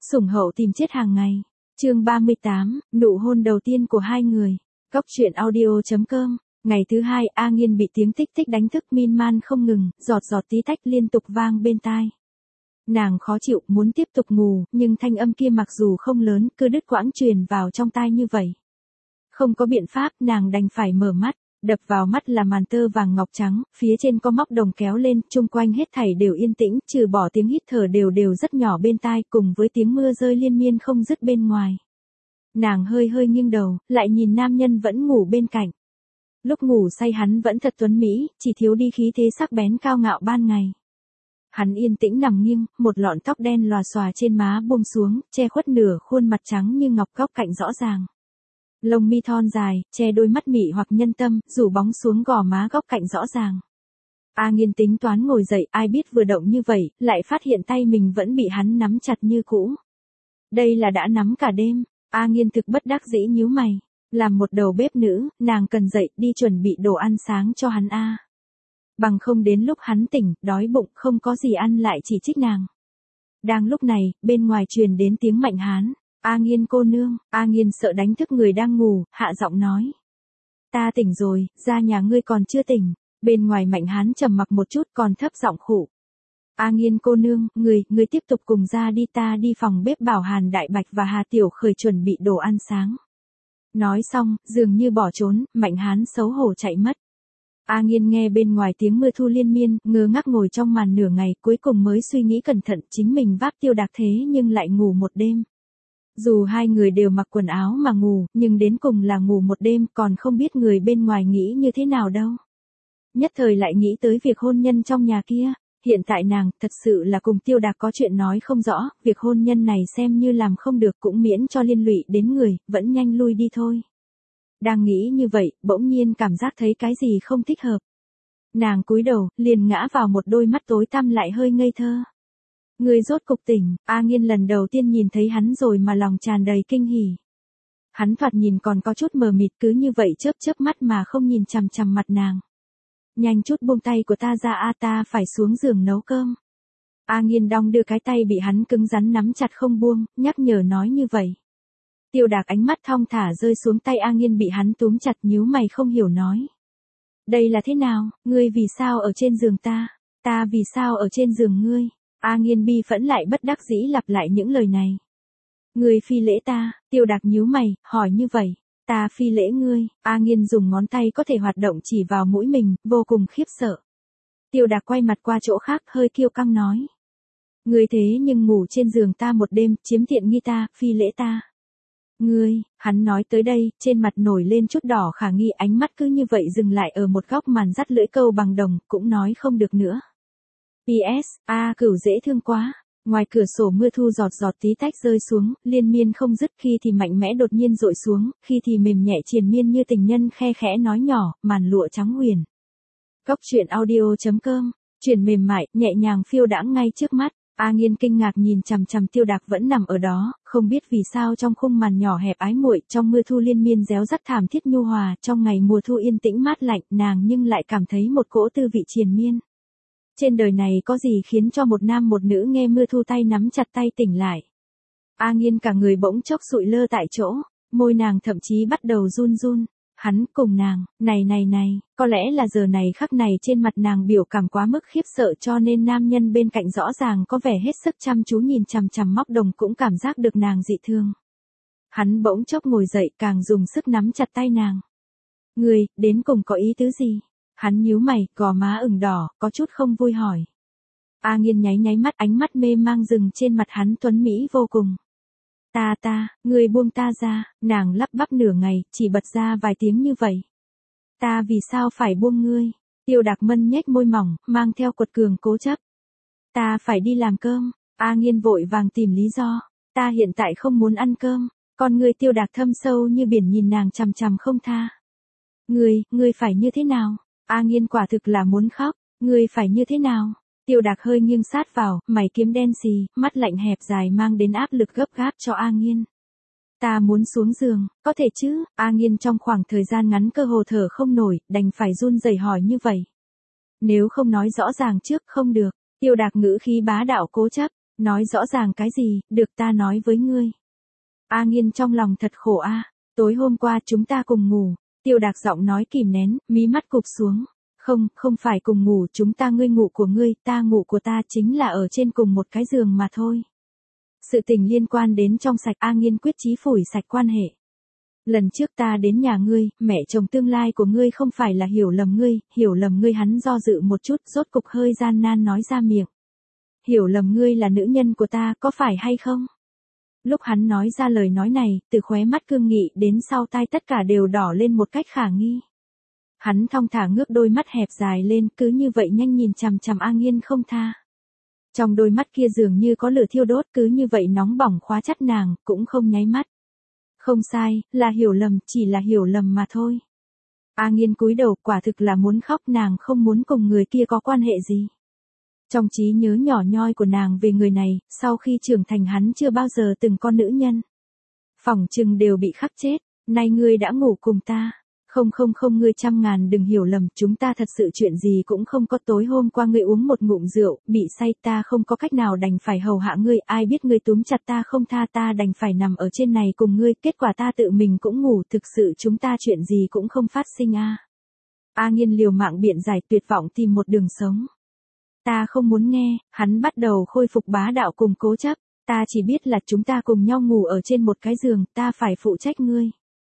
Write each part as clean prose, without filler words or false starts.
Sủng hậu tìm chết hàng ngày. Chương 38, nụ hôn đầu tiên của hai người. Góc truyện audio.com. Ngày thứ hai, A Nghiên bị tiếng tích tích đánh thức miên man không ngừng, giọt giọt tí tách liên tục vang bên tai. Nàng khó chịu, muốn tiếp tục ngủ, nhưng thanh âm kia mặc dù không lớn, cứ đứt quãng truyền vào trong tai như vậy. Không có biện pháp, nàng đành phải mở mắt. Đập vào mắt là màn tơ vàng ngọc trắng, phía trên có móc đồng kéo lên, chung quanh hết thảy đều yên tĩnh, trừ bỏ tiếng hít thở đều đều rất nhỏ bên tai, cùng với tiếng mưa rơi liên miên không dứt bên ngoài. Nàng hơi hơi nghiêng đầu, lại nhìn nam nhân vẫn ngủ bên cạnh. Lúc ngủ say hắn vẫn thật tuấn mỹ, chỉ thiếu đi khí thế sắc bén cao ngạo ban ngày. Hắn yên tĩnh nằm nghiêng, một lọn tóc đen lòa xòa trên má buông xuống, che khuất nửa khuôn mặt trắng như ngọc góc cạnh rõ ràng. Lông mi thon dài, che đôi mắt mị hoặc nhân tâm, rủ bóng xuống gò má góc cạnh rõ ràng. A Nghiên tính toán ngồi dậy, ai biết vừa động như vậy, lại phát hiện tay mình vẫn bị hắn nắm chặt như cũ. Đây là đã nắm cả đêm. A Nghiên thực bất đắc dĩ nhíu mày. Làm một đầu bếp nữ, nàng cần dậy đi chuẩn bị đồ ăn sáng cho hắn a. Bằng không đến lúc hắn tỉnh, đói bụng không có gì ăn lại chỉ trích nàng. Đang lúc này, bên ngoài truyền đến tiếng Mạnh Hán. A Nghiên cô nương. A Nghiên sợ đánh thức người đang ngủ, hạ giọng nói. Ta tỉnh rồi, ra nhà ngươi còn chưa tỉnh. Bên ngoài Mạnh Hán trầm mặc một chút còn thấp giọng khụ. A Nghiên cô nương, người tiếp tục cùng ra đi, ta đi phòng bếp bảo Hàn Đại Bạch và Hà Tiểu Khởi chuẩn bị đồ ăn sáng. Nói xong, dường như bỏ trốn, Mạnh Hán xấu hổ chạy mất. A Nghiên nghe bên ngoài tiếng mưa thu liên miên, ngơ ngác ngồi trong màn nửa ngày, cuối cùng mới suy nghĩ cẩn thận, chính mình vác Tiêu Đạc thế nhưng lại ngủ một đêm. Dù hai người đều mặc quần áo mà ngủ, nhưng đến cùng là ngủ một đêm, còn không biết người bên ngoài nghĩ như thế nào đâu. Nhất thời lại nghĩ tới việc hôn nhân trong nhà kia. Hiện tại nàng, thật sự là cùng Tiêu Đạc có chuyện nói không rõ, việc hôn nhân này xem như làm không được cũng miễn cho liên lụy đến người, vẫn nhanh lui đi thôi. Đang nghĩ như vậy, bỗng nhiên cảm giác thấy cái gì không thích hợp. Nàng cúi đầu, liền ngã vào một đôi mắt tối tăm lại hơi ngây thơ. Người rốt cục tỉnh. A Nghiên lần đầu tiên nhìn thấy hắn rồi mà lòng tràn đầy kinh hỉ. Hắn thoạt nhìn còn có chút mờ mịt, cứ như vậy chớp chớp mắt mà không nhìn chằm chằm mặt nàng. Nhanh chút buông tay của ta ra a, ta phải xuống giường nấu cơm. A Nghiên đong đưa cái tay bị hắn cứng rắn nắm chặt không buông, nhắc nhở nói như vậy. Tiêu Đạc ánh mắt thong thả rơi xuống tay A Nghiên bị hắn túm chặt, nhíu mày không hiểu nói. Đây là thế nào, ngươi vì sao ở trên giường ta, ta vì sao ở trên giường ngươi? A Nghiên bi phẫn lại bất đắc dĩ lặp lại những lời này. Ngươi phi lễ ta. Tiêu Đạc nhíu mày, hỏi như vậy. Ta phi lễ ngươi. A Nghiên dùng ngón tay có thể hoạt động chỉ vào mũi mình, vô cùng khiếp sợ. Tiêu Đạc quay mặt qua chỗ khác, hơi kiêu căng nói. Ngươi thế nhưng ngủ trên giường ta một đêm, chiếm tiện nghi ta, phi lễ ta. Ngươi. Hắn nói tới đây, trên mặt nổi lên chút đỏ khả nghi, ánh mắt cứ như vậy dừng lại ở một góc màn dắt lưỡi câu bằng đồng, cũng nói không được nữa. P.S. A Cửu dễ thương quá. Ngoài cửa sổ mưa thu giọt giọt tí tách rơi xuống, liên miên không dứt, khi thì mạnh mẽ đột nhiên dội xuống, khi thì mềm nhẹ triền miên như tình nhân khe khẽ nói nhỏ, màn lụa trắng huyền. Góc truyện audio.com. Chuyển mềm mại, nhẹ nhàng phiêu đãng ngay trước mắt. A Nghiên kinh ngạc nhìn chằm chằm Tiêu Đạc vẫn nằm ở đó, không biết vì sao trong khung màn nhỏ hẹp ái muội, trong mưa thu liên miên réo rắt thảm thiết nhu hòa, trong ngày mùa thu yên tĩnh mát lạnh, nàng nhưng lại cảm thấy một cỗ tư vị triền miên. Trên đời này có gì khiến cho một nam một nữ nghe mưa thu tay nắm chặt tay tỉnh lại. A Nghiên cả người bỗng chốc sụi lơ tại chỗ, môi nàng thậm chí bắt đầu run run. Hắn cùng nàng, này, có lẽ là giờ này khắc này trên mặt nàng biểu cảm quá mức khiếp sợ cho nên nam nhân bên cạnh rõ ràng có vẻ hết sức chăm chú nhìn chằm chằm móc đồng cũng cảm giác được nàng dị thương. Hắn bỗng chốc ngồi dậy càng dùng sức nắm chặt tay nàng. Người, đến cùng có ý tứ gì? Hắn nhíu mày, gò má ửng đỏ, có chút không vui hỏi. A Nghiên nháy mắt, ánh mắt mê mang dừng trên mặt hắn tuấn mỹ vô cùng. Ngươi buông ta ra. Nàng lắp bắp nửa ngày, chỉ bật ra vài tiếng như vậy. Ta vì sao phải buông ngươi? Tiêu Đạc mân nhếch môi mỏng, mang theo quật cường cố chấp. Ta phải đi làm cơm. A Nghiên vội vàng tìm lý do. Ta hiện tại không muốn ăn cơm. Con ngươi Tiêu Đạc thâm sâu như biển nhìn nàng chằm chằm không tha. Ngươi phải như thế nào? A Nghiên quả thực là muốn khóc. Ngươi phải như thế nào? Tiêu Đạc hơi nghiêng sát vào, mày kiếm đen xì, mắt lạnh hẹp dài mang đến áp lực gấp gáp cho A Nghiên. Ta muốn xuống giường, có thể chứ? A Nghiên trong khoảng thời gian ngắn cơ hồ thở không nổi, đành phải run rẩy hỏi như vậy. Nếu không nói rõ ràng trước không được. Tiêu Đạc ngữ khí bá đạo cố chấp. Nói rõ ràng cái gì, được ta nói với ngươi. A Nghiên trong lòng thật khổ a. Tối hôm qua chúng ta cùng ngủ. Tiêu Đạc giọng nói kìm nén, mí mắt cụp xuống. Không, không phải cùng ngủ, chúng ta ngươi ngủ của ngươi, ta ngủ của ta, chính là ở trên cùng một cái giường mà thôi. Sự tình liên quan đến trong sạch, A Nghiên quyết chí phủi sạch quan hệ. Lần trước ta đến nhà ngươi, mẹ chồng tương lai của ngươi không phải là hiểu lầm ngươi, hắn do dự một chút, rốt cục hơi gian nan nói ra miệng. Hiểu lầm ngươi là nữ nhân của ta, có phải hay không? Lúc hắn nói ra lời nói này, từ khóe mắt cương nghị đến sau tai tất cả đều đỏ lên một cách khả nghi. Hắn thong thả ngước đôi mắt hẹp dài lên, cứ như vậy nhanh nhìn chằm chằm A Nghiên không tha. Trong đôi mắt kia dường như có lửa thiêu đốt, cứ như vậy nóng bỏng khóa chặt nàng, cũng không nháy mắt. Không sai, là hiểu lầm, chỉ là hiểu lầm mà thôi. A Nghiên cúi đầu, quả thực là muốn khóc, nàng không muốn cùng người kia có quan hệ gì. Trong trí nhớ nhỏ nhoi của nàng về người này, sau khi trưởng thành hắn chưa bao giờ từng có nữ nhân. Phỏng chừng đều bị khắc chết, nay ngươi đã ngủ cùng ta. Không, ngươi trăm ngàn đừng hiểu lầm, chúng ta thật sự chuyện gì cũng không có. Tối hôm qua ngươi uống một ngụm rượu, bị say, ta không có cách nào đành phải hầu hạ ngươi, ai biết ngươi túm chặt ta không tha, ta đành phải nằm ở trên này cùng ngươi, kết quả ta tự mình cũng ngủ, thực sự chúng ta chuyện gì cũng không phát sinh a. A Nghiên liều mạng biện giải, tuyệt vọng tìm một đường sống. Ta không muốn nghe, hắn bắt đầu khôi phục bá đạo cùng cố chấp, ta chỉ biết là chúng ta cùng nhau ngủ ở trên một cái giường, ta phải phụ trách ngươi.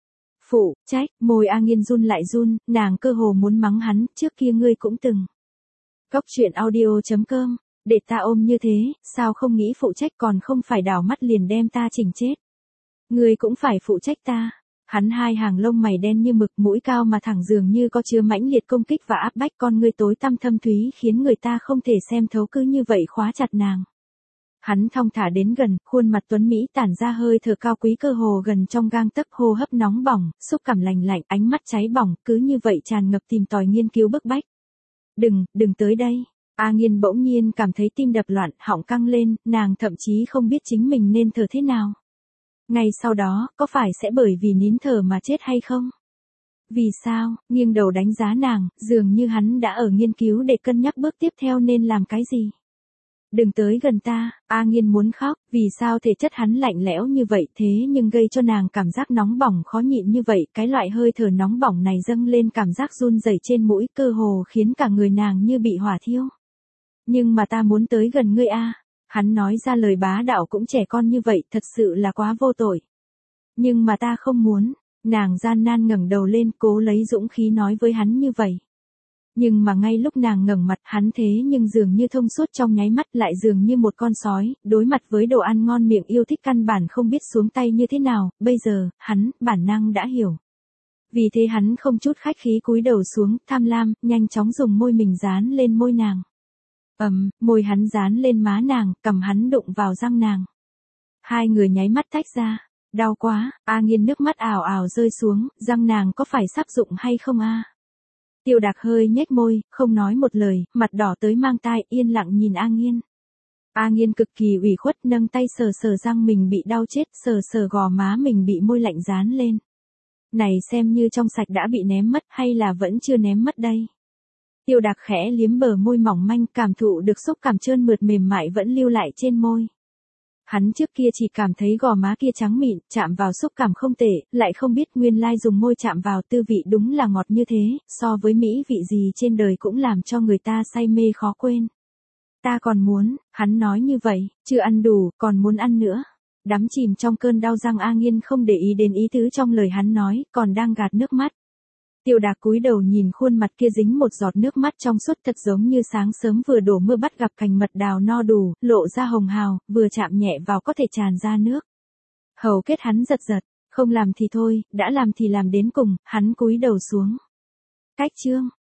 Phụ trách, môi A Nghiên run lại run, nàng cơ hồ muốn mắng hắn, trước kia ngươi cũng từng. Cóc truyện audio.com, để ta ôm như thế, sao không nghĩ phụ trách, còn không phải đảo mắt liền đem ta chỉnh chết. Ngươi cũng phải phụ trách ta. Hắn hai hàng lông mày đen như mực, mũi cao mà thẳng, dường như có chứa mãnh liệt công kích và áp bách, con ngươi tối tăm thâm thúy khiến người ta không thể xem thấu, cứ như vậy khóa chặt nàng. Hắn thong thả đến gần, khuôn mặt tuấn Mỹ tản ra hơi thở cao quý, cơ hồ gần trong gang tấc, hô hấp nóng bỏng, xúc cảm lành lạnh, ánh mắt cháy bỏng, cứ như vậy tràn ngập tìm tòi nghiên cứu bức bách. Đừng tới đây. A Nghiên bỗng nhiên cảm thấy tim đập loạn, họng căng lên, nàng thậm chí không biết chính mình nên thở thế nào. Ngay sau đó, có phải sẽ bởi vì nín thở mà chết hay không? Vì sao? Nghiêng đầu đánh giá nàng, dường như hắn đã ở nghiên cứu để cân nhắc bước tiếp theo nên làm cái gì. Đừng tới gần ta, A Nghiên muốn khóc, vì sao thể chất hắn lạnh lẽo như vậy thế nhưng gây cho nàng cảm giác nóng bỏng khó nhịn như vậy, cái loại hơi thở nóng bỏng này dâng lên cảm giác run rẩy trên mũi, cơ hồ khiến cả người nàng như bị hỏa thiêu. Nhưng mà ta muốn tới gần ngươi a. Hắn nói ra lời bá đạo cũng trẻ con như vậy, thật sự là quá vô tội. Nhưng mà ta không muốn, nàng gian nan ngẩng đầu lên, cố lấy dũng khí nói với hắn như vậy. Nhưng mà ngay lúc nàng ngẩng mặt, hắn thế nhưng dường như thông suốt trong nháy mắt, lại dường như một con sói, đối mặt với đồ ăn ngon miệng yêu thích căn bản không biết xuống tay như thế nào, bây giờ, hắn, bản năng đã hiểu. Vì thế hắn không chút khách khí cúi đầu xuống, tham lam, nhanh chóng dùng môi mình dán lên môi nàng. Môi hắn dán lên má nàng, cằm hắn đụng vào răng nàng. Hai người nháy mắt tách ra. Đau quá, A Nghiên nước mắt ào ào rơi xuống, răng nàng có phải sắp rụng hay không a? Tiêu Đạc hơi nhếch môi, không nói một lời, mặt đỏ tới mang tai, yên lặng nhìn A Nghiên. A Nghiên cực kỳ ủy khuất, nâng tay sờ sờ răng mình bị đau chết, sờ sờ gò má mình bị môi lạnh dán lên. Này xem như trong sạch đã bị ném mất hay là vẫn chưa ném mất đây? Tiêu Đạc khẽ liếm bờ môi mỏng manh, cảm thụ được xúc cảm trơn mượt mềm mại vẫn lưu lại trên môi. Hắn trước kia chỉ cảm thấy gò má kia trắng mịn, chạm vào xúc cảm không tệ, lại không biết nguyên lai dùng môi chạm vào tư vị đúng là ngọt như thế, so với mỹ vị gì trên đời cũng làm cho người ta say mê khó quên. Ta còn muốn, hắn nói như vậy, chưa ăn đủ, còn muốn ăn nữa. Đắm chìm trong cơn đau răng, A Nghiên không để ý đến ý tứ trong lời hắn nói, còn đang gạt nước mắt. Tiêu Đạc cúi đầu nhìn khuôn mặt kia dính một giọt nước mắt trong suốt, thật giống như sáng sớm vừa đổ mưa bắt gặp cành mật đào no đủ, lộ ra hồng hào, vừa chạm nhẹ vào có thể tràn ra nước. Hầu kết hắn giật giật, không làm thì thôi, đã làm thì làm đến cùng, hắn cúi đầu xuống. Cách chương